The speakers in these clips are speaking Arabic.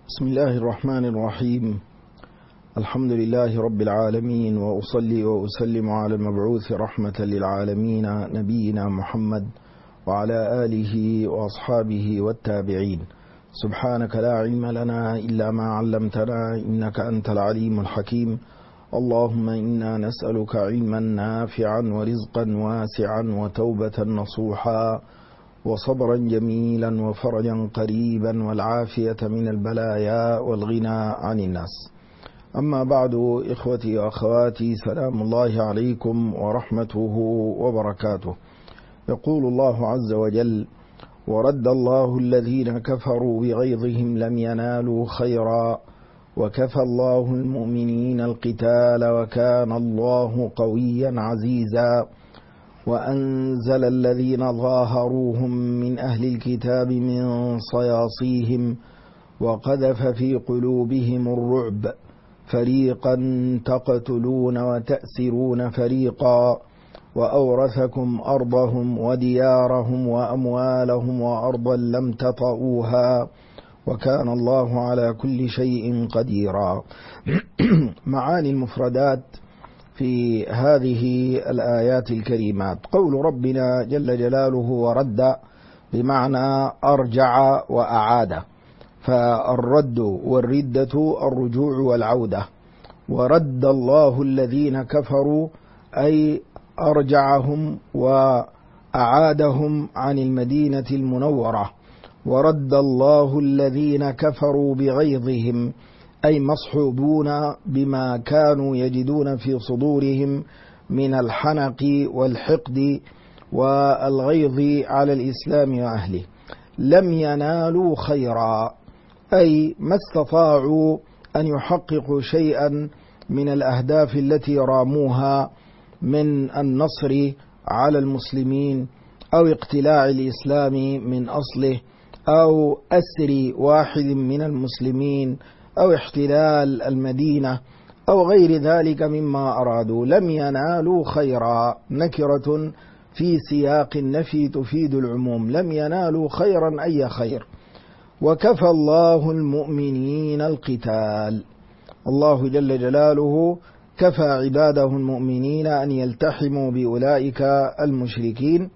بسم الله الرحمن الرحيم. الحمد لله رب العالمين، وأصلي وأسلم على المبعوث رحمة للعالمين نبينا محمد وعلى آله وأصحابه والتابعين. سبحانك لا علم لنا إلا ما علمتنا إنك أنت العليم الحكيم. اللهم إنا نسألك علما نافعا ورزقا واسعا وتوبة نصوحا وصبرا جميلا وفرجا قريبا والعافية من البلايا والغنى عن الناس. أما بعد، إخوتي وأخواتي، سلام الله عليكم ورحمته وبركاته. يقول الله عز وجل: ورد الله الذين كفروا بغيظهم لم ينالوا خيرا وكفى الله المؤمنين القتال وكان الله قويا عزيزا وأنزل الذين ظاهروهم من أهل الكتاب من صياصيهم وقذف في قلوبهم الرعب فريقا تقتلون وتأسرون فريقا وأورثكم أرضهم وديارهم وأموالهم وأرضا لم تطئوها وكان الله على كل شيء قديرا. معاني المفردات في هذه الآيات الكريمات: قول ربنا جل جلاله ورد بمعنى أرجع وأعاد، فالرد والردة الرجوع والعودة. ورد الله الذين كفروا أي أرجعهم وأعادهم عن المدينة المنورة. ورد الله الذين كفروا بغيظهم أي مصحوبون بما كانوا يجدون في صدورهم من الحنق والحقد والغيظ على الإسلام وأهله. لم ينالوا خيرا أي ما استطاعوا أن يحققوا شيئا من الأهداف التي راموها من النصر على المسلمين أو اقتلاع الإسلام من أصله أو أسر واحد من المسلمين أو احتلال المدينة أو غير ذلك مما أرادوا. لم ينالوا خيرا نكرة في سياق النفي تفيد العموم. لم ينالوا خيرا أي خير. وكفى الله المؤمنين القتال. الله جل جلاله كفى عباده المؤمنين أن يلتحموا بأولئك المشركين.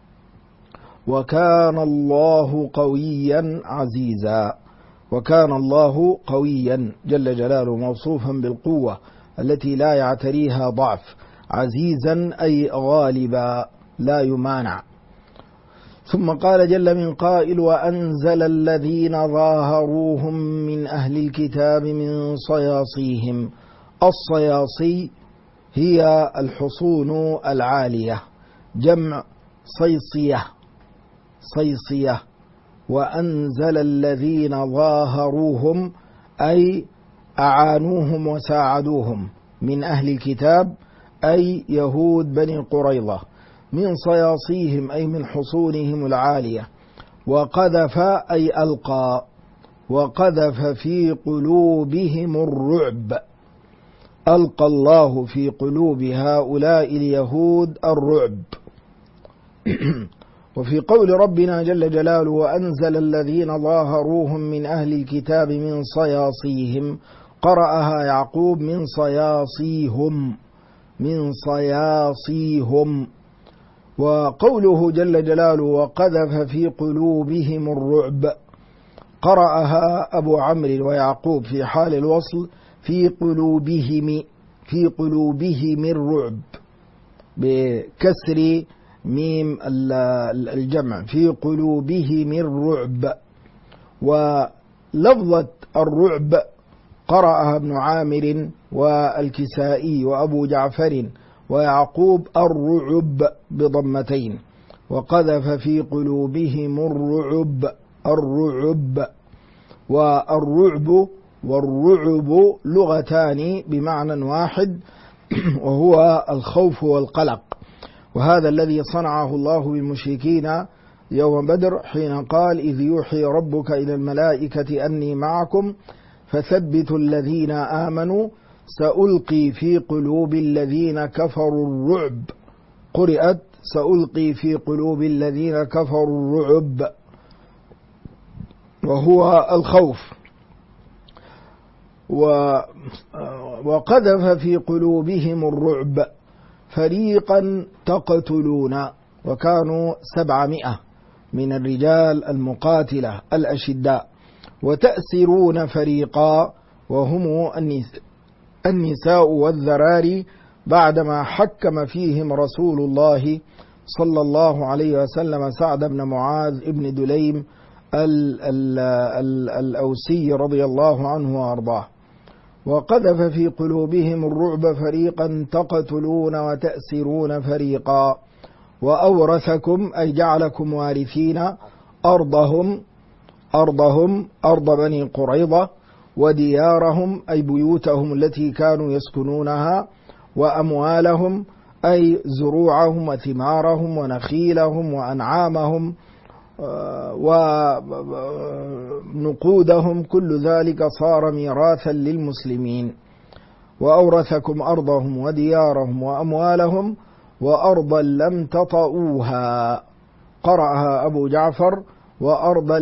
وكان الله قويا عزيزا. وكان الله قويا جل جلاله موصوفا بالقوة التي لا يعتريها ضعف. عزيزا أي غالبا لا يمانع. ثم قال جل من قائل: وأنزل الذين ظاهروهم من أهل الكتاب من صياصيهم. الصياصي هي الحصون العالية، جمع صيصية. وأنزل الذين ظاهروهم أي أعانوهم وساعدوهم من أهل الكتاب أي يهود بني قريظة، من صياصيهم أي من حصونهم العالية. وقذف أي ألقى، وقذف في قلوبهم الرعب. ألقى الله في قلوب هؤلاء اليهود الرعب. وفي قول ربنا جل جلاله: وأنزل الذين ظاهروهم من أهل الكتاب من صياصيهم، قرأها يعقوب من صياصيهم. وقوله جل جلاله: وقذف في قلوبهم الرعب، قرأها أبو عمرو ويعقوب في حال الوصل في قلوبهم الرعب بكسر ميم الجمع، في قلوبهم الرعب. ولفظة الرعب قرأها ابن عامر والكسائي وأبو جعفر ويعقوب الرعب بضمتين. وقذف في قلوبهم الرعب. والرعب والرعب لغتان بمعنى واحد، وهو الخوف والقلق. وهذا الذي صنعه الله بالمشركين يوم بدر حين قال: إذ يوحي ربك إلى الملائكة أني معكم فثبتوا الذين آمنوا سألقي في قلوب الذين كفروا الرعب. قرئت سألقي في قلوب الذين كفروا الرعب، وهو الخوف. وقذف في قلوبهم الرعب فريقا تقتلون، وكانوا 700 من الرجال المقاتلة الأشداء، وتأسرون فريقا وهم النساء والذراري، بعدما حكم فيهم رسول الله صلى الله عليه وسلم سعد بن معاذ بن دليم الأوسي رضي الله عنه وأرضاه. وقذف في قلوبهم الرعب فريقا تقتلون وتأسرون فريقا، وأورثكم أي جعلكم وارثين أرضهم أرض بني قريظة، وديارهم أي بيوتهم التي كانوا يسكنونها، وأموالهم أي زروعهم وثمارهم ونخيلهم وأنعامهم ونقودهم، كل ذلك صار ميراثا للمسلمين. وأورثكم أرضهم وديارهم وأموالهم وأرضا لم تطئوها، قرأها أبو جعفر وأرضا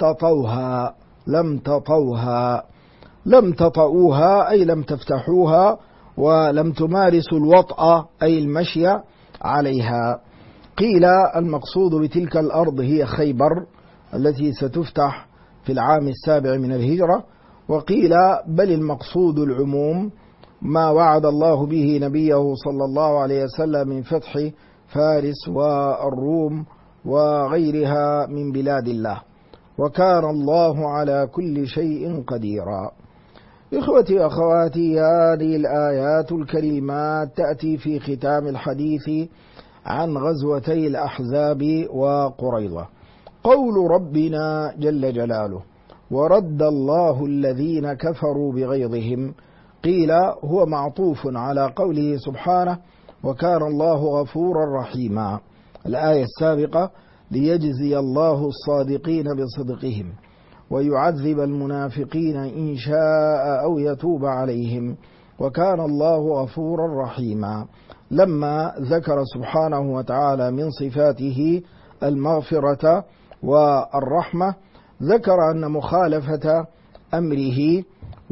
لم تطئوها أي لم تفتحوها ولم تمارسوا الوطأ أي المشي عليها. قيل المقصود بتلك الأرض هي خيبر التي ستفتح في العام 7 من الهجرة، وقيل بل المقصود العموم ما وعد الله به نبيه صلى الله عليه وسلم من فتح فارس والروم وغيرها من بلاد الله، وكان الله على كل شيء قديرا. إخوتي أخواتي، هذه الآيات الكريمات تأتي في ختام الحديث عن غزوتي الأحزاب وقريظة. قول ربنا جل جلاله: ورد الله الذين كفروا بغيظهم، قيل هو معطوف على قوله سبحانه: وكان الله غفورا رحيما، الآية السابقة: ليجزي الله الصادقين بصدقهم ويعذب المنافقين إن شاء أو يتوب عليهم، وكان الله غفورا رحيما. لما ذكر سبحانه وتعالى من صفاته المغفرة والرحمة، ذكر أن مخالفة أمره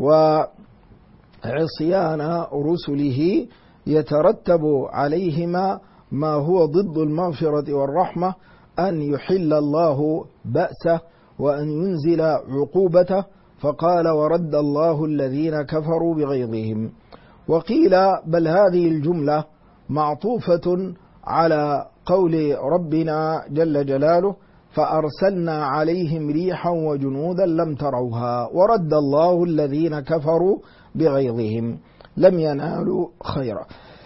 وعصيان رسله يترتب عليهما ما هو ضد المغفرة والرحمة، أن يحل الله بأسه وأن ينزل عقوبته، فقال: ورد الله الذين كفروا بغيظهم. وقيل بل هذه الجملة معطوفة على قول ربنا جل جلاله: فأرسلنا عليهم ريحا وجنودا لم تروها، ورد الله الذين كفروا بغيظهم لم ينالوا خيرا.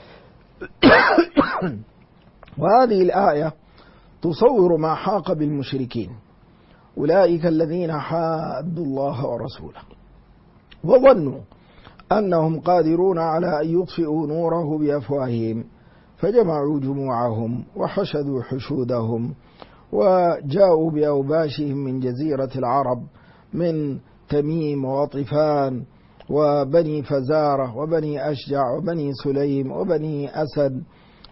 وهذه الآية تصور ما حاق بالمشركين، أولئك الذين حادوا الله ورسوله وظنوا أنهم قادرون على أن يطفئوا نوره بأفواههم، فجمعوا جموعهم وحشدوا حشودهم، وجاءوا بأوباشهم من جزيرة العرب، من تميم وطفان وبني فزارة وبني أشجع وبني سليم وبني أسد،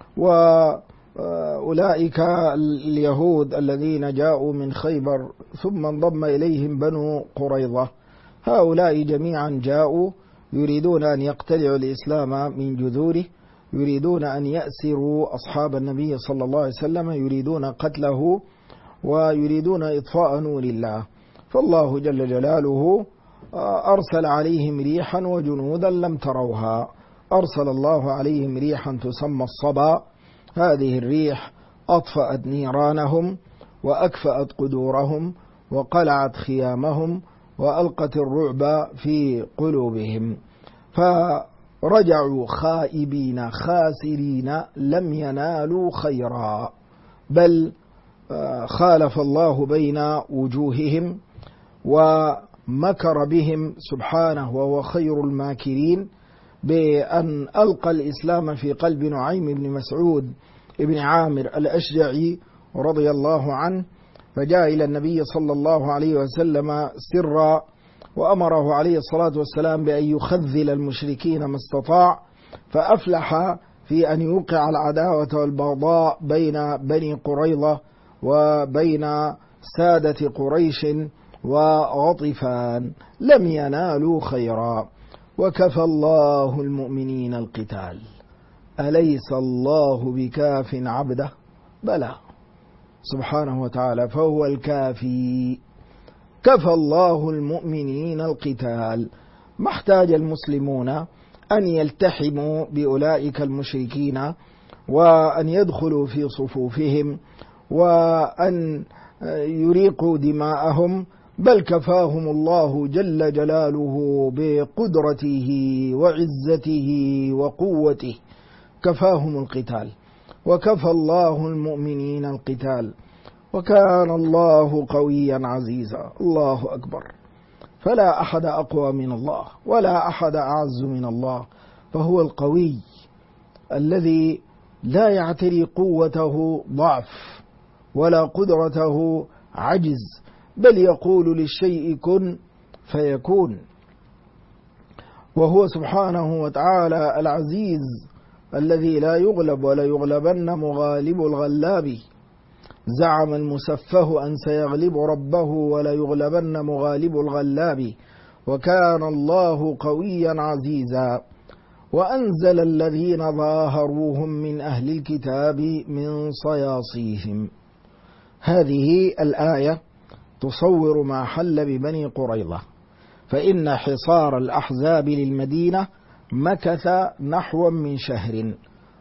وأولئك اليهود الذين جاءوا من خيبر، ثم انضم إليهم بنو قريظة. هؤلاء جميعا جاءوا يريدون أن يقتلعوا الإسلام من جذوره، يريدون أن يأسروا أصحاب النبي صلى الله عليه وسلم، يريدون قتله ويريدون إطفاء نور الله. فالله جل جلاله أرسل عليهم ريحا وجنودا لم تروها. أرسل الله عليهم ريحا تسمى الصبا، هذه الريح أطفأت نيرانهم وأكفأت قدورهم وقلعت خيامهم وألقت الرعب في قلوبهم، فرجعوا خائبين خاسرين لم ينالوا خيرا، بل خالف الله بين وجوههم ومكر بهم سبحانه وهو خير الماكرين، بأن ألقى الإسلام في قلب نعيم بن مسعود ابن عامر الأشجعي رضي الله عنه، فجاء إلى النبي صلى الله عليه وسلم سرا، وأمره عليه الصلاة والسلام بأن يخذل المشركين ما استطاع، فأفلح في أن يوقع العداوة والبغضاء بين بني قريظة وبين سادة قريش وغطفان، لم ينالوا خيرا. وكفى الله المؤمنين القتال أليس الله بكاف عبده؟ بلى سبحانه وتعالى فهو الكافي. كفى الله المؤمنين القتال. ما احتاج المسلمون أن يلتحموا بأولئك المشركين وأن يدخلوا في صفوفهم وأن يريقوا دماءهم، بل كفاهم الله جل جلاله بقدرته وعزته وقوته، كفاهم القتال. وكفى الله المؤمنين القتال وكان الله قويا عزيزا. الله أكبر. فلا أحد أقوى من الله ولا أحد أعز من الله، فهو القوي الذي لا يعتري قوته ضعف ولا قدرته عجز، بل يقول للشيء كن فيكون. وهو سبحانه وتعالى العزيز الذي لا يغلب ولا يغلبن مغالب الغلاب. زعم المسفه أن سيغلب ربه ولا يغلبن مغالب الغلاب، وكان الله قويا عزيزا. وأنزل الذين ظاهروهم من أهل الكتاب من صياصيهم. هذه الآية تصور ما حل ببني قريظة، فإن حصار الأحزاب للمدينة مكث نحو من شهر،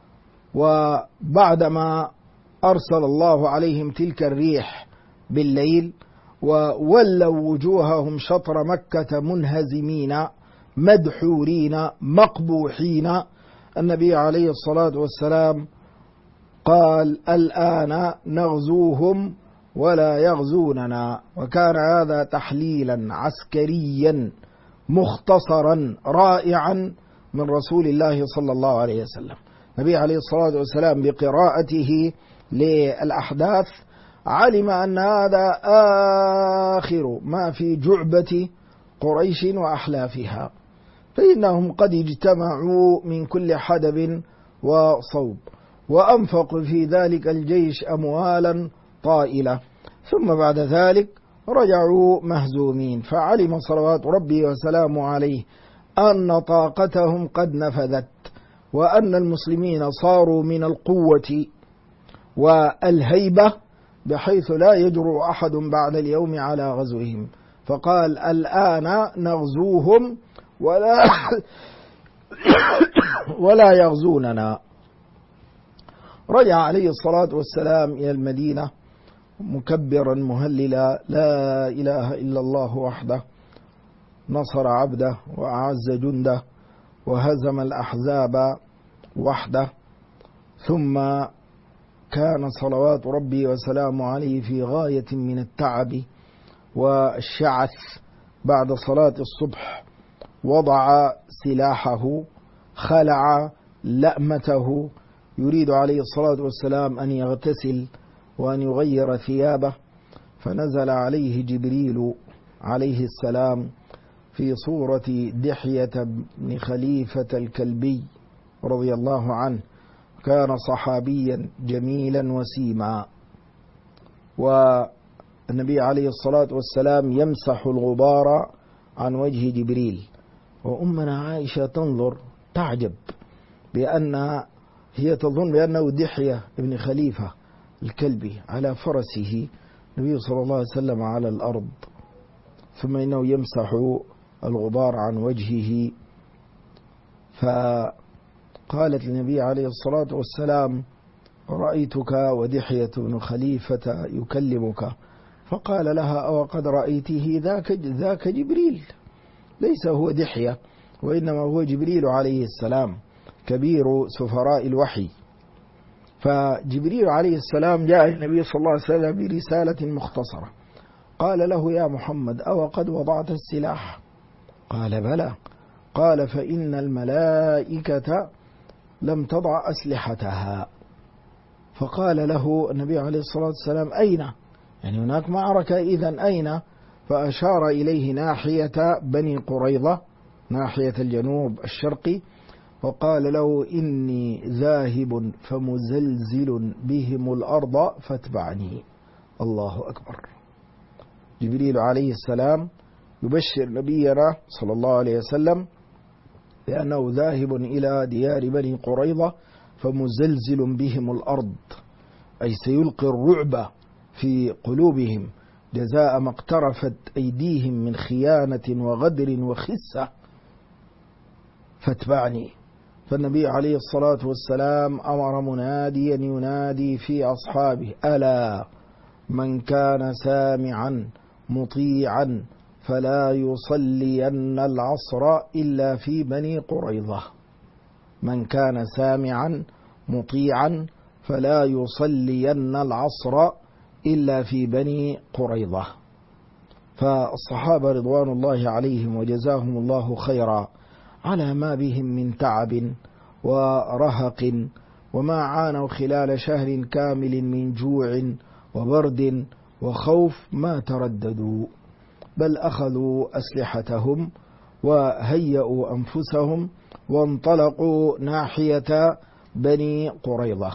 وبعدما أرسل الله عليهم تلك الريح بالليل وولوا وجوههم شطر مكة منهزمين مدحورين مقبوحين، النبي عليه الصلاة والسلام قال الآن نغزوهم ولا يغزوننا. وكان هذا تحليلا عسكريا مختصرا رائعا من رسول الله صلى الله عليه وسلم. النبي عليه الصلاة والسلام بقراءته للأحداث علم أن هذا آخر ما في جعبة قريش وأحلافها، فإنهم قد اجتمعوا من كل حدب وصوب وأنفقوا في ذلك الجيش أموالا طائلة، ثم بعد ذلك رجعوا مهزومين. فعلم صلوات ربي وسلامه عليه أن طاقتهم قد نفذت، وأن المسلمين صاروا من القوة والهيبة بحيث لا يجرؤ أحد بعد اليوم على غزوهم، فقال الآن نغزوهم ولا يغزوننا. رجع عليه الصلاة والسلام إلى المدينة مكبرا مهللا لا إله إلا الله وحده نصر عبده وأعز جنده وهزم الأحزاب وحده. ثم كان صلوات ربي وسلامه عليه في غاية من التعب والشعث بعد صلاة الصبح، وضع سلاحه خلع لأمته يريد عليه الصلاة والسلام أن يغتسل وأن يغير ثيابه، فنزل عليه جبريل عليه السلام في صورة دحية بن خليفة الكلبي رضي الله عنه، كان صحابيا جميلا وسيما. والنبي عليه الصلاة والسلام يمسح الغبار عن وجه جبريل، وأمنا عائشة تنظر تعجب بأن هي تظن بأنه دحية بن خليفة الكلبي على فرسه، النبي صلى الله عليه وسلم على الأرض، ثم إنه يمسح الغبار عن وجهه. فقالت النبي عليه الصلاة والسلام رأيتك ودحية بن خليفة يكلمك، فقال لها أو قد رأيته ذاك جبريل، ليس هو دحية وإنما هو جبريل عليه السلام كبير سفراء الوحي. فجبريل عليه السلام جاء النبي صلى الله عليه وسلم برسالة مختصرة، قال له يا محمد أو قد وضعت السلاح؟ قال بلى. قال فإن الملائكة لم تضع أسلحتها. فقال له النبي عليه الصلاة والسلام أين؟ يعني هناك معركة، إذن أين؟ فأشار إليه ناحية بني قريظة، ناحية الجنوب الشرقي، وقال له إني ذاهب فمزلزل بهم الأرض فاتبعني. الله أكبر. جبريل عليه السلام يبشر نبينا صلى الله عليه وسلم لأنه ذاهب إلى ديار بني قريظة فمزلزل بهم الأرض، أي سيلقي الرعب في قلوبهم جزاء ما اقترفت أيديهم من خيانة وغدر وخسة، فاتبعني. فالنبي عليه الصلاة والسلام أمر مناديا ينادي في أصحابه: ألا من كان سامعا مطيعا فلا يصلين العصر إلا في بني قريظة. من كان سامعا مطيعا فلا يصلين العصر إلا في بني قريظة. فالصحابة رضوان الله عليهم وجزاهم الله خيرا على ما بهم من تعب ورهق وما عانوا خلال شهر كامل من جوع وبرد وخوف ما ترددوا، بل أخذوا أسلحتهم وهيئوا أنفسهم وانطلقوا ناحية بني قريظة.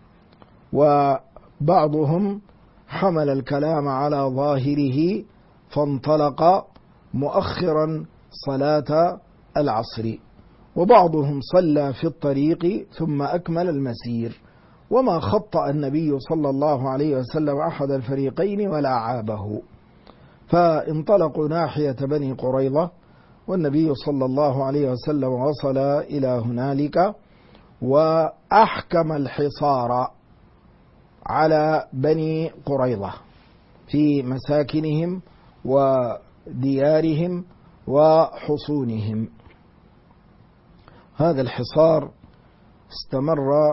وبعضهم حمل الكلام على ظاهره فانطلق مؤخرا صلاة العصر، وبعضهم صلى في الطريق ثم أكمل المسير، وما خطأ النبي صلى الله عليه وسلم أحد الفريقين ولا عابه. فانطلقوا ناحية بني قريظة، والنبي صلى الله عليه وسلم وصل إلى هنالك وأحكم الحصار على بني قريظة في مساكنهم وديارهم وحصونهم. هذا الحصار استمر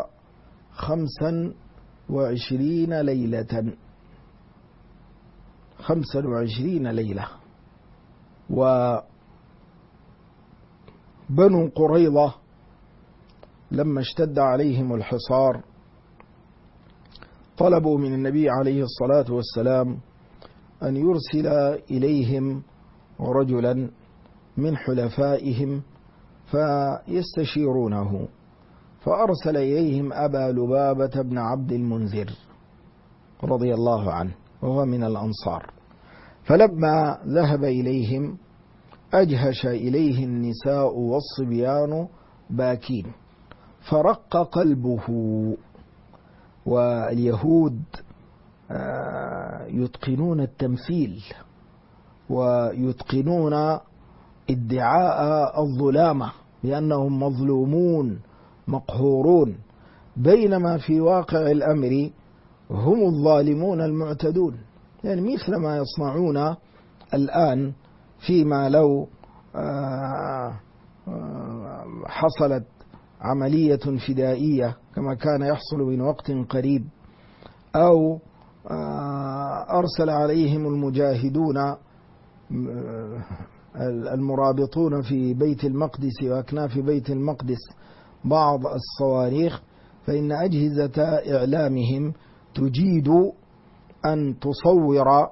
25 ليلة، 25 ليلة. وبنو قريظة لما اشتد عليهم الحصار طلبوا من النبي عليه الصلاة والسلام أن يرسل إليهم رجلا من حلفائهم فيستشيرونه، فأرسل إليهم أبا لبابة بن عبد المنذر رضي الله عنه، وهو من الأنصار. فلما ذهب إليهم أجهش إليه النساء والصبيان باكين، فرق قلبه. واليهود يتقنون التمثيل ويتقنون ادعاء الظلامة بأنهم مظلومون مقهورون، بينما في واقع الأمر هم الظالمون المعتدون. يعني مثل ما يصنعون الآن فيما لو حصلت عملية فدائية كما كان يحصل من وقت قريب، أو أرسل عليهم المجاهدون المرابطون في بيت المقدس وأكناف بيت المقدس بعض الصواريخ، فإن أجهزة إعلامهم تجيد أن تصور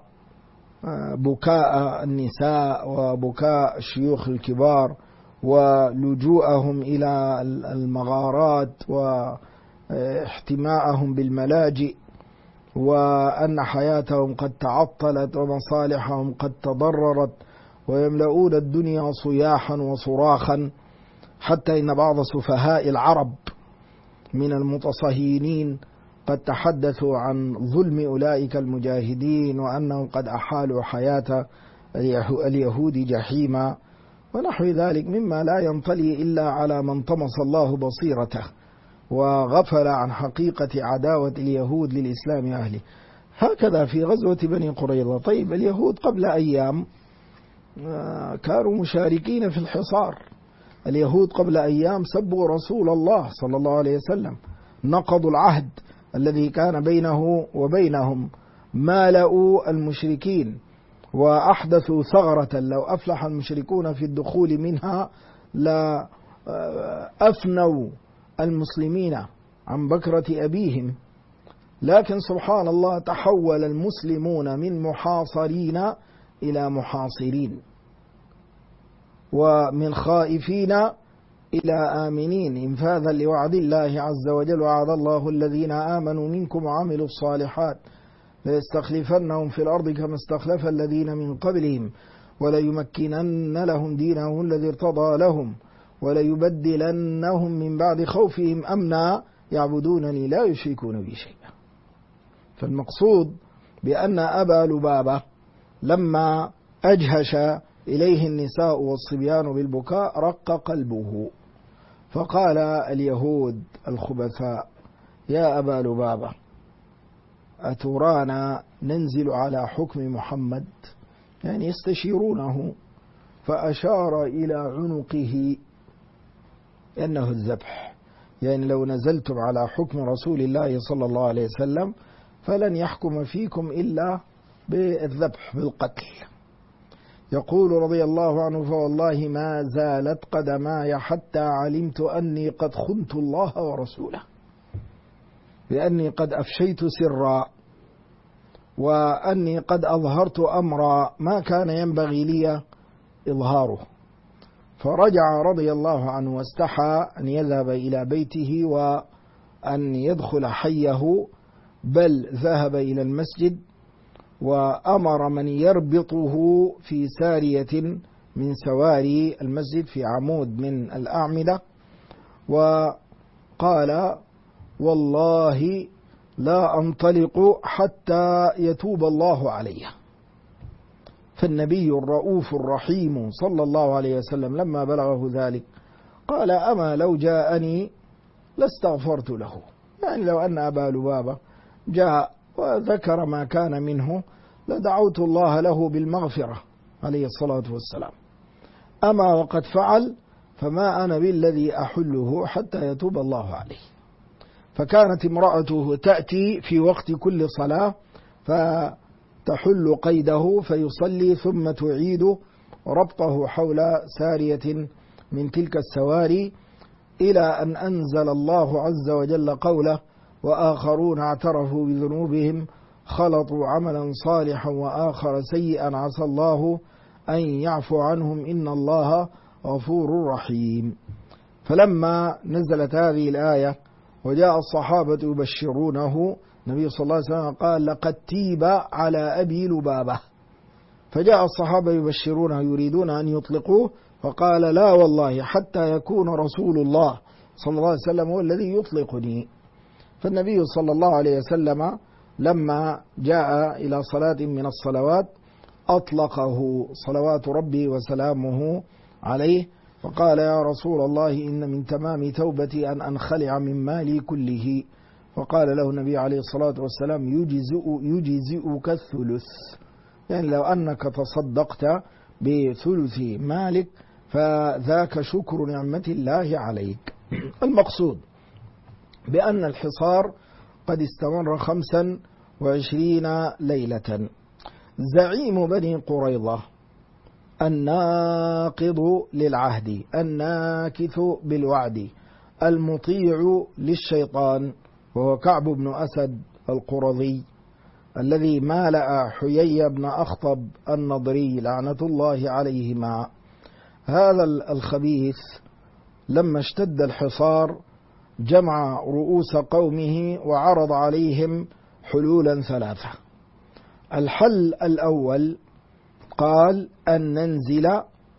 بكاء النساء وبكاء الشيوخ الكبار ولجوءهم إلى المغارات واحتماءهم بالملاجئ، وأن حياتهم قد تعطلت ومصالحهم قد تضررت، ويملؤون الدنيا صياحا وصراخا، حتى إن بعض سفهاء العرب من المتصهينين قد تحدثوا عن ظلم أولئك المجاهدين وأنهم قد أحالوا حياة اليهود جحيما ونحو ذلك، مما لا ينطلي إلا على من طمس الله بصيرته وغفل عن حقيقة عداوة اليهود للإسلام أهله. هكذا في غزوة بني قريظة. طيب اليهود قبل أيام كانوا مشاركين في الحصار، اليهود قبل أيام سبوا رسول الله صلى الله عليه وسلم، نقضوا العهد الذي كان بينه وبينهم، مالأوا المشركين وأحدثوا ثغرة لو أفلح المشركون في الدخول منها لا أفنوا المسلمين عن بكرة أبيهم. لكن سبحان الله تحول المسلمون من محاصرين إلى محاصرين، ومن خائفين إلى آمنين، انفاذا لوعد الله عز وجل: وعد الله الذين آمنوا منكم وعملوا الصالحات ليستخلفنهم في الأرض كما استخلف الذين من قبلهم وليمكنن لهم دينهم الذي ارتضى لهم وليبدلنهم من بعد خوفهم أمنا يعبدونني لا يشركون بي شيئا. فالمقصود بأن أبا لبابة لما أجهش إليه النساء والصبيان بالبكاء رق قلبه، فقال اليهود الخبثاء: يا أبا لبابة، أترانا ننزل على حكم محمد؟ يعني يستشيرونه، فأشار إلى عنقه أنه الذبح، يعني لو نزلتم على حكم رسول الله صلى الله عليه وسلم فلن يحكم فيكم إلا بالذبح بالقتل. يقول رضي الله عنه: فوالله ما زالت قدماي حتى علمت أني قد خنت الله ورسوله، بأني قد أفشيت سرا، وأني قد أظهرت أمرا ما كان ينبغي لي إظهاره. فرجع رضي الله عنه واستحى أن يذهب إلى بيته وأن يدخل حيه، بل ذهب إلى المسجد وأمر من يربطه في سارية من سواري المسجد في عمود من الأعمدة، وقال: والله لا أنطلق حتى يتوب الله علي. فالنبي الرؤوف الرحيم صلى الله عليه وسلم لما بلغه ذلك قال: أما لو جاءني لاستغفرت له. يعني لو أن أبا لبابة جاء وذكر ما كان منه لدعوت الله له بالمغفرة عليه الصلاة والسلام، أما وقد فعل فما أنا بالذي أحله حتى يتوب الله عليه. فكانت امرأته تأتي في وقت كل صلاة فتحل قيده فيصلي، ثم تعيد ربطه حول سارية من تلك السواري، إلى أن أنزل الله عز وجل قوله: وآخرون اعترفوا بذنوبهم خلطوا عملا صالحا وآخر سيئا عسى الله أن يعفو عنهم إن الله غفور رحيم. فلما نزلت هذه الآية وجاء الصحابة يبشرونه، النبي صلى الله عليه وسلم قال: لقد تيب على أبي لبابة. فجاء الصحابة يبشرونه يريدون أن يطلقوه، فقال: لا والله حتى يكون رسول الله صلى الله عليه وسلم هو الذي يطلقني. فالنبي صلى الله عليه وسلم لما جاء إلى صلاة من الصلوات أطلقه صلوات ربي وسلامه عليه، فقال: يا رسول الله إن من تمام توبتي أن أنخلع من مالي كله. فقال له النبي عليه الصلاة والسلام: يجزئك الثلث، يعني لو أنك تصدقت بثلث مالك فذاك شكر نعمة الله عليك. المقصود بأن الحصار قد استمر 25 ليلة. زعيم بني قريظة الناقض للعهد الناكث بالوعد المطيع للشيطان، وهو كعب بن أسد القرظي الذي مالأ حيي بن أخطب النضري لعنة الله عليهما. هذا الخبيث لما اشتد الحصار جمع رؤوس قومه وعرض عليهم حلولا 3. الحل الأول قال أن ننزل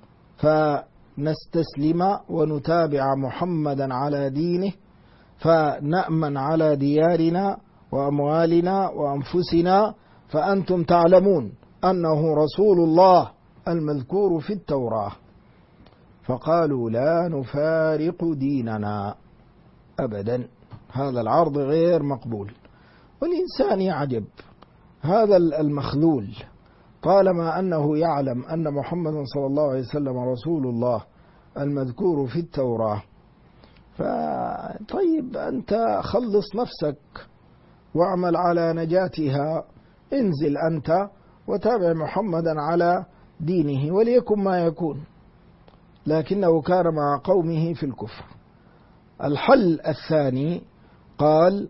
فنستسلم ونتابع محمدا على دينه، فنأمن على ديارنا وأموالنا وأنفسنا، فأنتم تعلمون أنه رسول الله المذكور في التوراة. فقالوا: لا نفارق ديننا أبدا. هذا العرض غير مقبول. والإنسان يعجب، هذا المخذول طالما أنه يعلم أن محمد صلى الله عليه وسلم رسول الله المذكور في التوراة، فطيب أنت خلص نفسك واعمل على نجاتها، انزل أنت وتابع محمدا على دينه وليكن ما يكون. لكنه كان مع قومه في الكفر. الحل الثاني قال: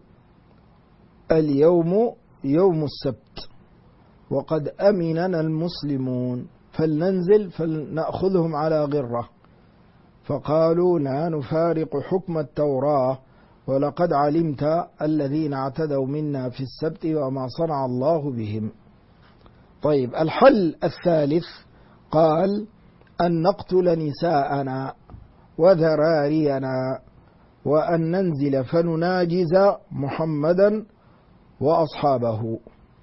اليوم يوم السبت وقد أمننا المسلمون، فلننزل فلنأخذهم على غرة. فقالوا: لا نفارق حكم التوراة، ولقد علمت الذين اعتدوا منا في السبت وما صنع الله بهم. طيب، الحل الثالث قال: أن نقتل نساءنا وذرارينا وأن ننزل فنناجز محمدا وأصحابه،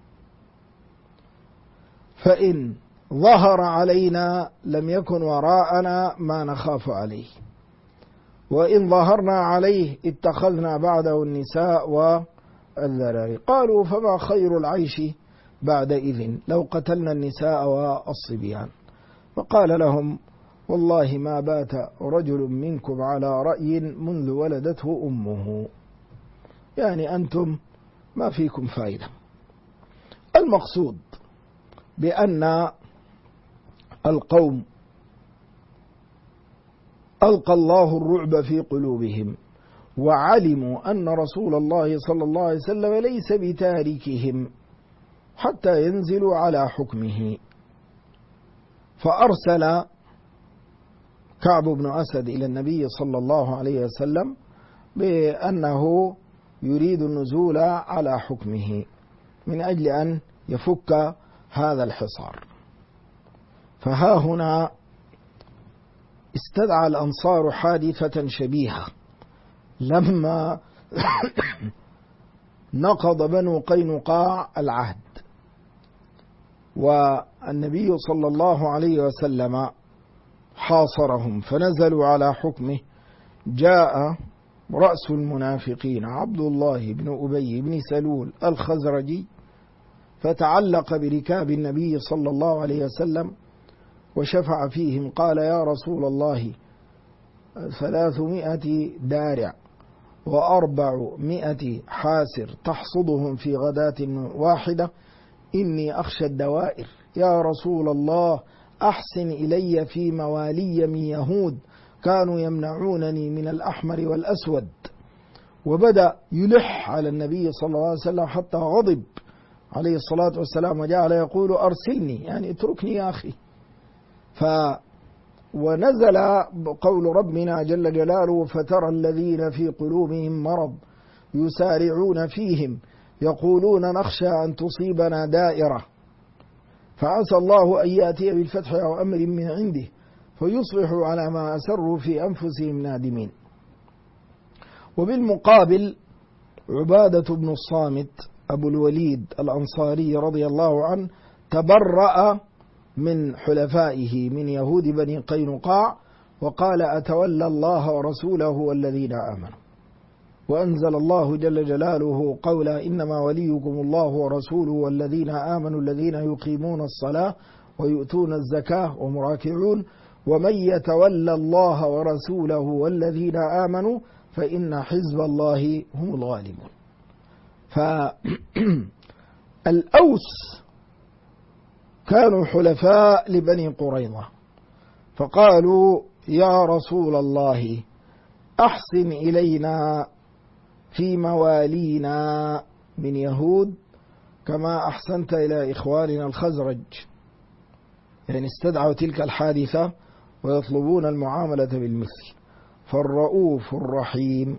فإن ظهر علينا لم يكن وراءنا ما نخاف عليه، وإن ظهرنا عليه اتخذنا بعده النساء والذراري. قالوا فما خير العيش بعدئذ لو قتلنا النساء والصبيان؟ فقال لهم والله ما بات رجل منكم على رأي منذ ولدته أمه، يعني أنتم ما فيكم فائدة. المقصود بأن القوم ألقى الله الرعب في قلوبهم، وعلموا أن رسول الله صلى الله عليه وسلم ليس بتاركهم حتى ينزلوا على حكمه، فأرسل كعب بن أسد إلى النبي صلى الله عليه وسلم بأنه يريد النزول على حكمه من أجل أن يفك هذا الحصار. فها هنا استدعى الأنصار حادثة شبيهة لما نقض بنو قينقاع العهد، والنبي صلى الله عليه وسلم حاصرهم فنزلوا على حكمه. جاء رأس المنافقين عبد الله بن أبي بن سلول الخزرجي فتعلق بركاب النبي صلى الله عليه وسلم وشفع فيهم، قال يا رسول الله 300 دارع و400 حاسر تحصدهم في غداة واحدة، إني أخشى الدوائر، يا رسول الله أحسن إلي في موالي من يهود كانوا يمنعونني من الأحمر والأسود. وبدأ يلح على النبي صلى الله عليه وسلم حتى غضب عليه الصلاة والسلام وجعل يقول أرسلني، يعني اتركني يا أخي. ونزل قول ربنا جل جلاله فترى الذين في قلوبهم مرض يسارعون فيهم يقولون نخشى أن تصيبنا دائرة، فعسى الله أن يأتي بالفتح أو أمر من عنده فيصبحوا على ما أسروا في أنفسهم نادمين. وبالمقابل عبادة بن الصامت أبو الوليد الأنصاري رضي الله عنه تبرأ من حلفائه من يهود بني قينقاع وقال أتولى الله ورسوله والذين آمنوا، وأنزل الله جل جلاله قولا إنما وليكم الله ورسوله والذين آمنوا الذين يقيمون الصلاة ويؤتون الزكاة ومراكعون ومن يتولى الله ورسوله والذين آمنوا فإن حزب الله هم الغالبون. فالأوس كانوا حلفاء لبني قريظة، فقالوا يا رسول الله أحسن إلينا في موالينا من يهود كما أحسنت إلى إخواننا الخزرج، يعني استدعوا تلك الحادثة ويطلبون المعاملة بالمثل. فالرؤوف الرحيم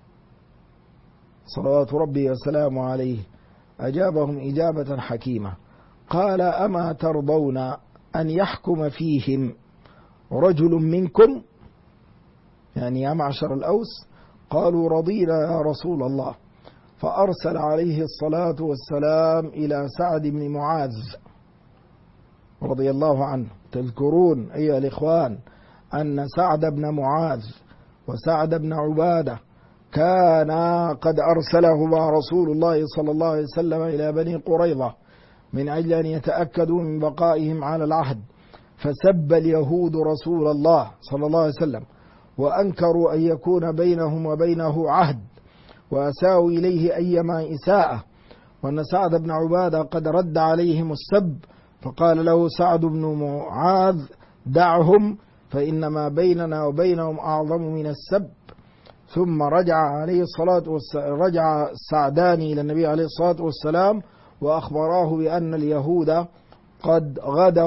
صلوات ربي وسلامه عليه أجابهم إجابة حكيمة، قال أما ترضون أن يحكم فيهم رجل منكم، يعني يا معشر الأوس؟ قالوا رضينا يا رسول الله. فأرسل عليه الصلاة والسلام إلى سعد بن معاذ رضي الله عنه. تذكرون أيها الإخوان أن سعد بن معاذ وسعد بن عبادة كان قد أرسلهما رسول الله صلى الله عليه وسلم إلى بني قريظة من أجل أن يتأكدوا من بقائهم على العهد، فسب اليهود رسول الله صلى الله عليه وسلم وأنكروا أن يكون بينهم وبينه عهد وأساءوا إليه أيما إساءة، وأن سعد بن عبادة قد رد عليهم السب، فقال له سعد بن معاذ دعهم فإنما بيننا وبينهم أعظم من السب. ثم رجع رجع سعدان إلى النبي عليه الصلاة والسلام وأخبراه بأن اليهود قد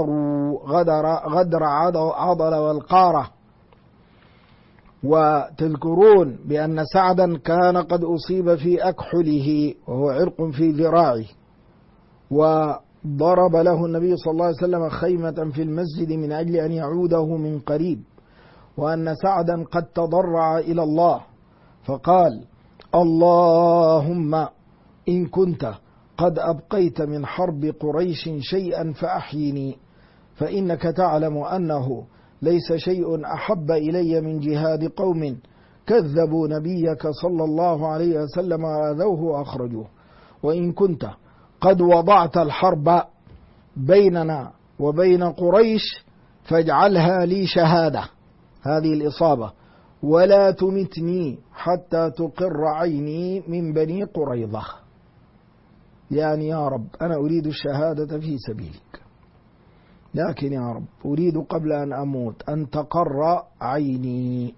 غدر عضل والقارة. وتذكرون بأن سعدا كان قد أصيب في أكحله وهو عرق في ذراعه، وضرب له النبي صلى الله عليه وسلم خيمة في المسجد من أجل أن يعوده من قريب، وأن سعدا قد تضرع إلى الله فقال: اللهم إن كنت قد أبقيت من حرب قريش شيئا فأحيني، فإنك تعلم أنه ليس شيء أحب إلي من جهاد قوم كذبوا نبيك صلى الله عليه وسلم وآذوه وأخرجوه. وإن كنت قد وضعت الحرب بيننا وبين قريش فاجعلها لي شهادة، هذه الإصابة، ولا تمتني حتى تقر عيني من بني قريظة. يعني يا رب أنا أريد الشهادة في سبيلك، لكن يا رب أريد قبل أن أموت أن تقر عيني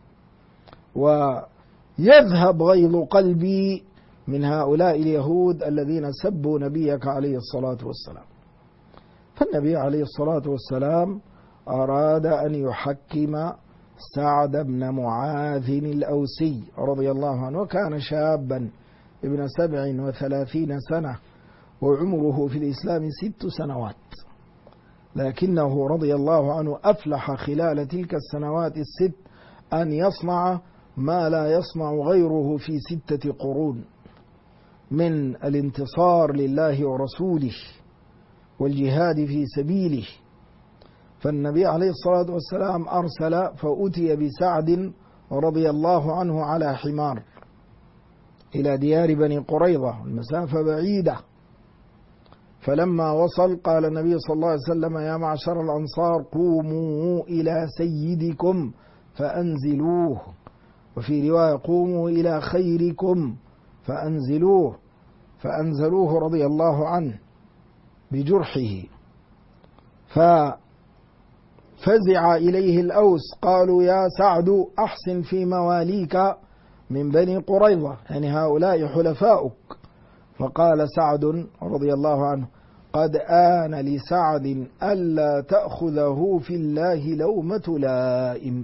ويذهب غيظ قلبي من هؤلاء اليهود الذين سبوا نبيك عليه الصلاة والسلام. فالنبي عليه الصلاة والسلام أراد أن يحكم سعد بن معاذ الأوسي رضي الله عنه، وكان شابا ابن 37 سنة، وعمره في الإسلام 6 سنوات، لكنه رضي الله عنه أفلح خلال تلك السنوات ال6 أن يصنع ما لا يصنع غيره في 6 قرون من الانتصار لله ورسوله والجهاد في سبيله. فالنبي عليه الصلاة والسلام أرسل فأتي بسعد رضي الله عنه على حمار إلى ديار بني قريظة، المسافة بعيدة. فلما وصل قال النبي صلى الله عليه وسلم: يا معشر الأنصار قوموا إلى سيدكم فأنزلوه، وفي رواية قوموا إلى خيركم فأنزلوه، فأنزلوه رضي الله عنه بجرحه. ففزع إليه الأوس قالوا: يا سعد أحسن في مواليك من بني قريظة، يعني هؤلاء حلفاؤك. فقال سعد رضي الله عنه: قد آن لسعد ألا تأخذه في الله لومة لائم.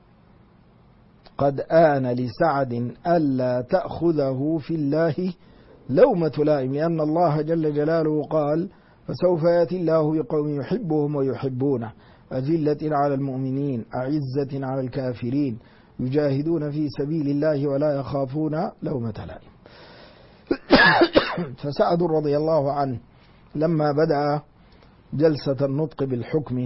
قد آن لسعد ألا تأخذه في الله لومة لائم، لأن الله جل جلاله قال: فسوف يأتي الله بقوم يحبهم ويحبونه، أذلة على المؤمنين أعزة على الكافرين يجاهدون في سبيل الله ولا يخافون لومة لائم. فسعد رضي الله عنه لما بدأ جلسة النطق بالحكم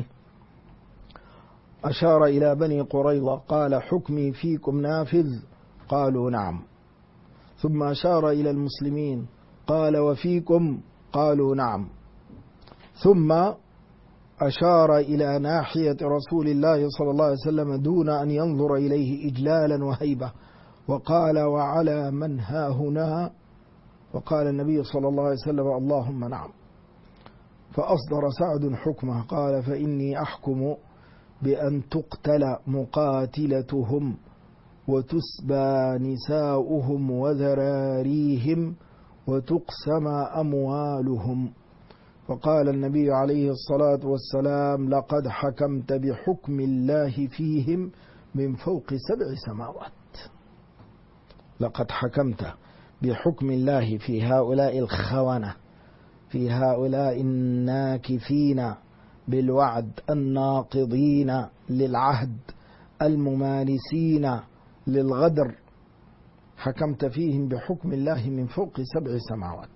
أشار إلى بني قريظة قال: حكمي فيكم نافذ؟ قالوا: نعم. ثم أشار إلى المسلمين قال: وفيكم؟ قالوا: نعم. ثم أشار إلى ناحية رسول الله صلى الله عليه وسلم دون أن ينظر إليه إجلالا وهيبة، وقال: وعلى من ها هنا؟ وقال النبي صلى الله عليه وسلم: اللهم نعم. فأصدر سعد حكمه قال: فإني أحكم بأن تقتل مقاتلتهم وتسبى نساؤهم وذراريهم وتقسم أموالهم. فقال النبي عليه الصلاة والسلام: لقد حكمت بحكم الله فيهم من فوق 7 سماوات. لقد حكمت بحكم الله في هؤلاء الخونة، في هؤلاء الناكثين بالوعد الناقضين للعهد الممارسين للغدر، حكمت فيهم بحكم الله من فوق 7 سماوات.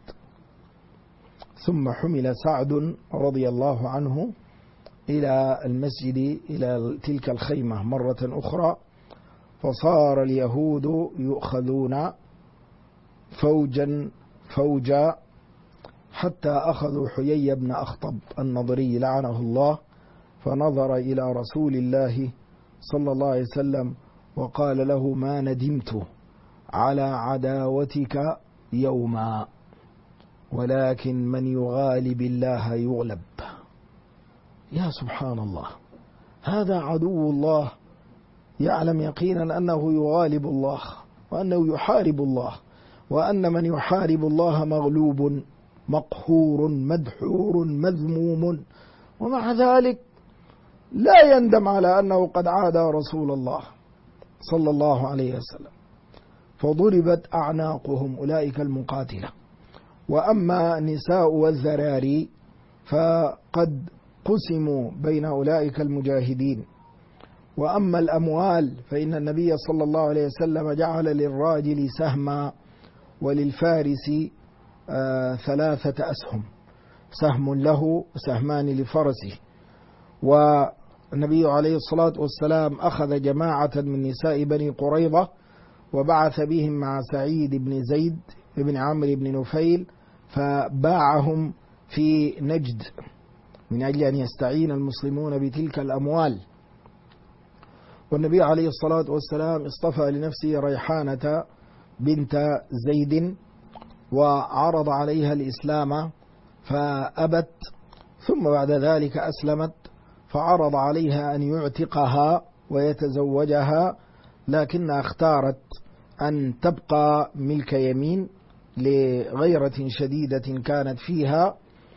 ثم حمل سعد رضي الله عنه إلى المسجد، إلى تلك الخيمة مرة أخرى، فصار اليهود يؤخذون فوجا حتى أخذوا حيي بن أخطب النضري لعنه الله، فنظر إلى رسول الله صلى الله عليه وسلم وقال له: ما ندمت على عداوتك يوما، ولكن من يغالب الله يغلب. يا سبحان الله، هذا عدو الله يعلم يقينا أنه يغالب الله وأنه يحارب الله، وأن من يحارب الله مغلوب مقهور مدحور مذموم، ومع ذلك لا يندم على أنه قد عادى رسول الله صلى الله عليه وسلم. فضربت أعناقهم أولئك المقاتلة. وأما النساء والذراري فقد قسموا بين أولئك المجاهدين، وأما الأموال فإن النبي صلى الله عليه وسلم جعل للراجل سهما وللفارس 3 أسهم، سهم له وسهمان لفرسه. والنبي عليه الصلاة والسلام أخذ جماعة من نساء بني قريظة وبعث بهم مع سعيد بن زيد بن عمرو بن نفيل، فباعهم في نجد من أجل أن يستعين المسلمون بتلك الأموال. والنبي عليه الصلاة والسلام اصطفى لنفسه ريحانة بنت زيد وعرض عليها الإسلام فأبت، ثم بعد ذلك أسلمت فعرض عليها أن يعتقها ويتزوجها، لكنها اختارت أن تبقى ملك يمين لغيرة شديدة كانت فيها.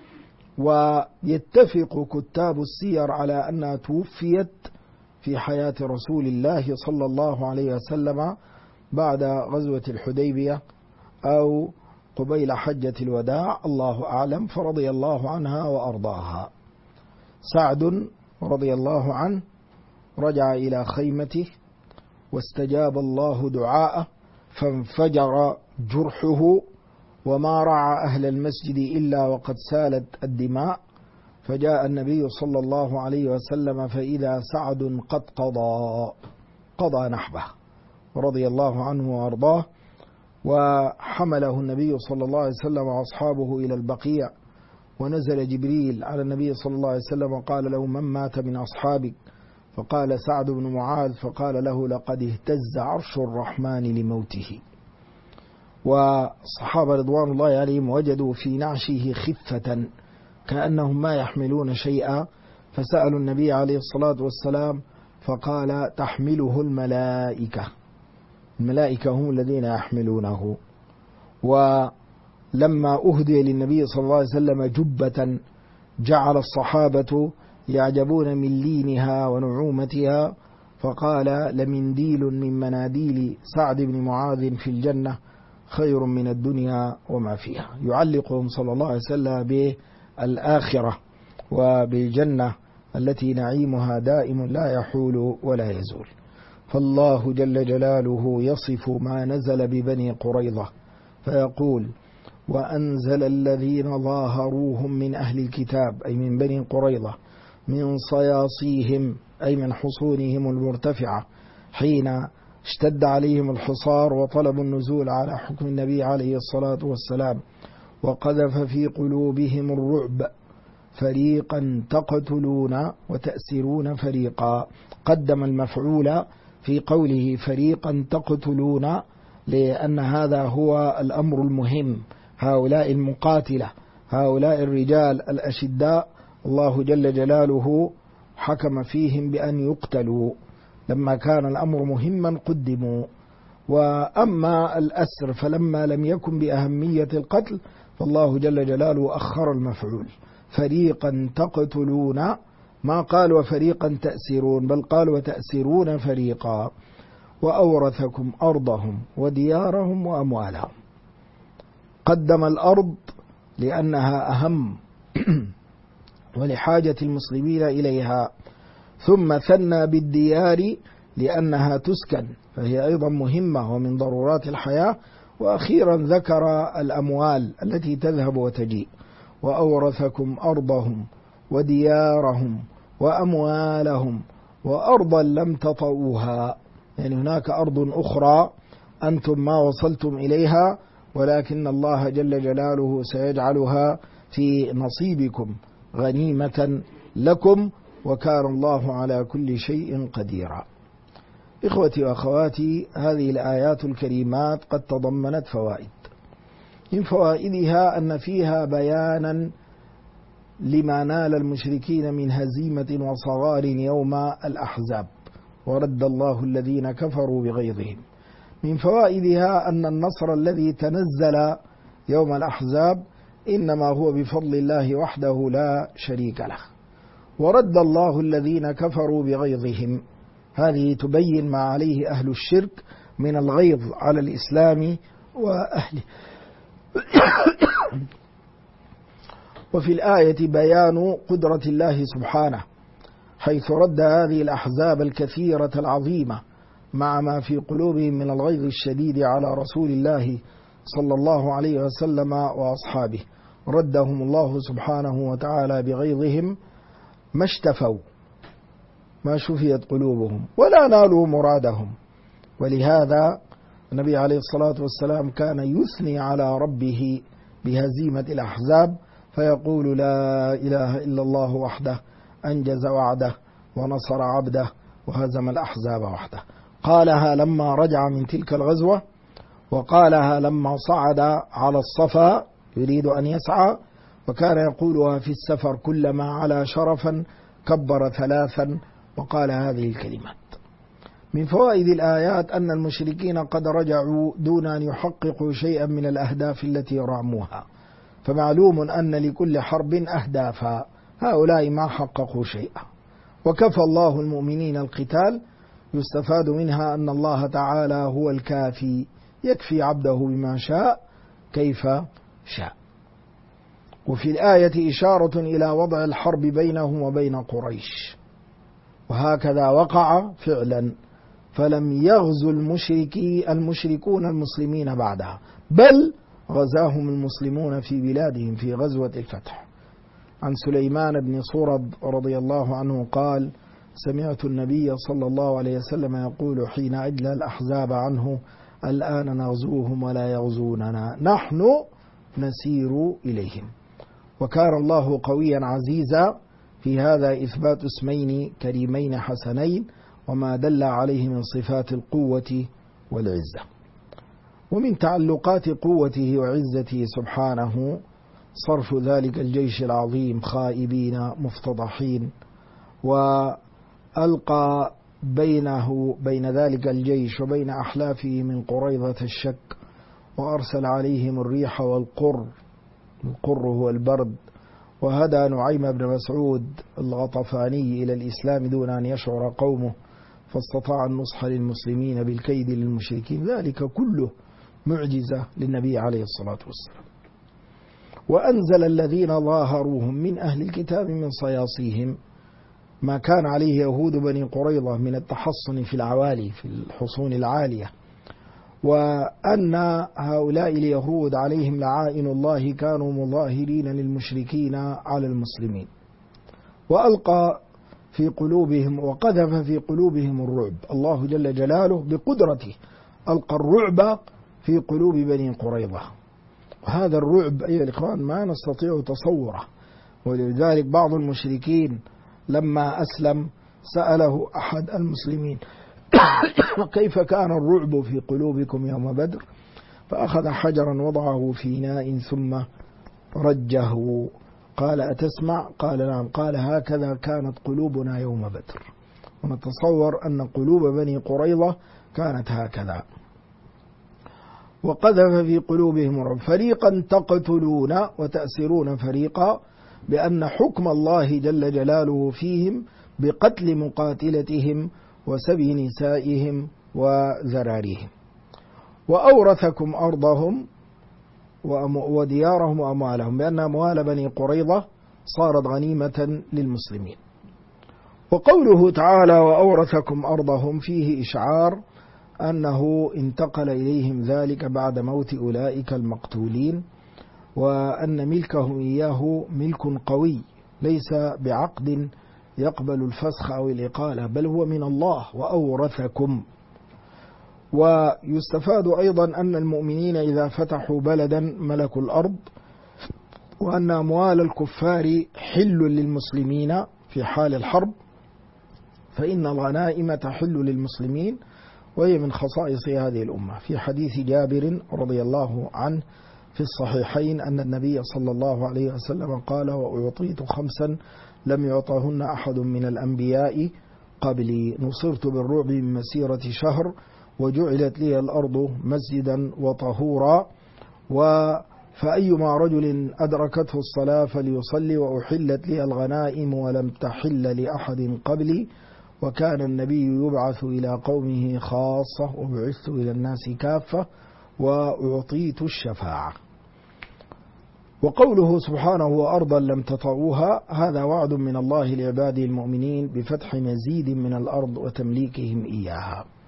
ويتفق كتاب السير على أنها توفيت في حياة رسول الله صلى الله عليه وسلم بعد غزوة الحديبية أو قبيل حجة الوداع، الله أعلم، فرضي الله عنها وأرضاها. سعد رضي الله عنه رجع إلى خيمته واستجاب الله دعاءه فانفجر جرحه، وما رعى أهل المسجد إلا وقد سالت الدماء، فجاء النبي صلى الله عليه وسلم فإذا سعد قد قضى نحبه رضي الله عنه وأرضاه. وحمله النبي صلى الله عليه وسلم وأصحابه إلى البقيع، ونزل جبريل على النبي صلى الله عليه وسلم وقال له: من مات من أصحابك؟ فقال: سعد بن معاذ، فقال له: لقد اهتز عرش الرحمن لموته. والصحابة رضوان الله عليهم وجدوا في نعشه خفة كأنهم ما يحملون شيئا، فسألوا النبي عليه الصلاة والسلام فقال: تحمله الملائكة، الملائكة هم الذين يحملونه. ولما أهدي للنبي صلى الله عليه وسلم جبة جعل الصحابة يعجبون من لينها ونعومتها، فقال: لمنديل من مناديل سعد بن معاذ في الجنة خير من الدنيا وما فيها. يعلقهم صلى الله عليه وسلم بالآخرة وبالجنة التي نعيمها دائم لا يحول ولا يزول. فالله جل جلاله يصف ما نزل ببني قريظة فيقول: وأنزل الذين ظاهروهم من أهل الكتاب، أي من بني قريظة، من صياصيهم، أي من حصونهم المرتفعة، حين اشتد عليهم الحصار وطلبوا النزول على حكم النبي عليه الصلاة والسلام، وقذف في قلوبهم الرعب، فريقا تقتلون وتأسرون فريقا. قدم المفعول في قوله فريقا تقتلون لأن هذا هو الأمر المهم. هؤلاء المقاتلة، هؤلاء الرجال الأشداء، الله جل جلاله حكم فيهم بأن يقتلوا لما كان الأمر مهما قدموا. وأما الأسر فلما لم يكن بأهمية القتل فالله جل جلاله أخر المفعول، فريقا تقتلون، ما قال وفريقا تأسرون، بل قال وتأسرون فريقا. وأورثكم أرضهم وديارهم وأموالهم. قدم الأرض لأنها أهم ولحاجة المسلمين إليها، ثم ثنى بالديار لأنها تسكن فهي أيضا مهمة ومن ضرورات الحياة، وأخيرا ذكر الأموال التي تذهب وتجيء. وأورثكم أرضهم وديارهم وأموالهم وأرضا لم تطئوها، يعني هناك أرض أخرى أنتم ما وصلتم إليها، ولكن الله جل جلاله سيجعلها في نصيبكم غنيمة لكم، وكان الله على كل شيء قديرا. إخوتي وأخواتي، هذه الآيات الكريمات قد تضمنت فوائد. من فوائدها أن فيها بيانا لما نال المشركين من هزيمة وصغار يوم الأحزاب، ورد الله الذين كفروا بغيظهم. من فوائدها أن النصر الذي تنزل يوم الأحزاب إنما هو بفضل الله وحده لا شريك له. ورد الله الذين كفروا بغيظهم، هذه تبين ما عليه أهل الشرك من الغيظ على الإسلام وأهله. وفي الآية بيان قدرة الله سبحانه، حيث رد هذه الأحزاب الكثيرة العظيمة مع ما في قلوبهم من الغيظ الشديد على رسول الله صلى الله عليه وسلم وأصحابه، ردهم الله سبحانه وتعالى بغيظهم ما اشتفوا، ما شفيت قلوبهم ولا نالوا مرادهم. ولهذا النبي عليه الصلاة والسلام كان يثني على ربه بهزيمة الأحزاب فيقول: لا إله إلا الله وحده أنجز وعده ونصر عبده وهزم الأحزاب وحده. قالها لما رجع من تلك الغزوة، وقالها لما صعد على الصفا يريد أن يسعى، وكان يقولها في السفر كلما علا شرفا كبر ثلاثا وقال هذه الكلمات. من فوائد الآيات أن المشركين قد رجعوا دون أن يحققوا شيئا من الأهداف التي راموها، فمعلوم أن لكل حرب أهدافا، هؤلاء ما حققوا شيئا، وكفى الله المؤمنين القتال. يستفاد منها أن الله تعالى هو الكافي، يكفي عبده بما شاء كيف شاء. وفي الآية إشارة إلى وضع الحرب بينهم وبين قريش، وهكذا وقع فعلا، فلم يغزو المشركون المسلمين بعدها، بل غزاهم المسلمون في بلادهم في غزوة الفتح. عن سليمان بن صرد رضي الله عنه قال: سمعت النبي صلى الله عليه وسلم يقول حين أجلى الأحزاب عنه: الآن نغزوهم ولا يغزوننا، نحن نسير إليهم. وكان الله قويا عزيزا، في هذا إثبات اسمين كريمين حسنين وما دل عليه من صفات القوة والعزة. ومن تعلقات قوته وعزته سبحانه صرف ذلك الجيش العظيم خائبين مفتضحين، وألقى بين ذلك الجيش وبين أحلافه من قريظة الشك، وأرسل عليهم الريح والقر، القر هو البرد، وهدى نعيم بن مسعود الغطفاني إلى الإسلام دون أن يشعر قومه، فاستطاع النصح للمسلمين بالكيد للمشركين، ذلك كله معجزة للنبي عليه الصلاة والسلام. وأنزل الذين ظاهروهم من أهل الكتاب من صياصيهم، ما كان عليه يهود بني قريظة من التحصن في العوالي في الحصون العالية، وأن هؤلاء اليهود عليهم لعائن الله كانوا مظاهرين للمشركين على المسلمين، وألقى في قلوبهم وقذف في قلوبهم الرعب. الله جل جلاله بقدرته ألقى الرعب في قلوب بني قريظة، وهذا الرعب أيها الإخوان ما نستطيع تصوره. ولذلك بعض المشركين لما أسلم سأله أحد المسلمين: كيف كان الرعب في قلوبكم يوم بدر؟ فأخذ حجرا وضعه في إناء ثم رجه، قال: أتسمع؟ قال: نعم. قال: هكذا كانت قلوبنا يوم بدر. ونتصور أن قلوب بني قريظة كانت هكذا. وقذف في قلوبهم الرعب، فريقا تقتلون وتأسرون فريقا، بأن حكم الله جل جلاله فيهم بقتل مقاتلتهم وسبي نسائهم وذراريهم. وأورثكم أرضهم وديارهم وأموالهم، بأن أموال بني قريظة صارت غنيمة للمسلمين. وقوله تعالى: وأورثكم أرضهم، فيه إشعار أنه انتقل إليهم ذلك بعد موت أولئك المقتولين، وأن ملكهم إياه ملك قوي ليس بعقد يقبل الفسخ أو الإقالة، بل هو من الله. وأورثكم. ويستفاد أيضا أن المؤمنين إذا فتحوا بلدا ملكوا الأرض، وأن أموال الكفار حل للمسلمين في حال الحرب، فإن الغنائم تحل للمسلمين، وهي من خصائص هذه الأمة. في حديث جابر رضي الله عنه في الصحيحين أن النبي صلى الله عليه وسلم قال: وأعطيت 5 لم يعطهن أحد من الأنبياء قبلي، نصرت بالرعب من مسيرة شهر، وجعلت لي الأرض مسجدا وطهورا، فأيما رجل أدركته الصلاة فليصلي، وأحلت لي الغنائم ولم تحل لأحد قبلي، وكان النبي يبعث إلى قومه خاصة، وبعثت إلى الناس كافة، وأعطيت الشفاعة. وقوله سبحانه وأرضا لم تطئوها هذا وعد من الله لعباده المؤمنين بفتح مزيد من الأرض وتمليكهم إياها.